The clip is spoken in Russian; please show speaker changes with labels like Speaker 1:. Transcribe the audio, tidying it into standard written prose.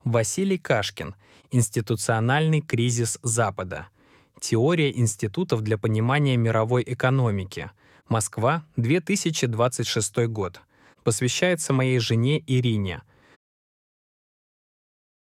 Speaker 1: Василий Кашкин. Институциональный кризис Запада. Теория институтов для понимания мировой экономики. Москва, 2026 год. Посвящается моей жене Ирине,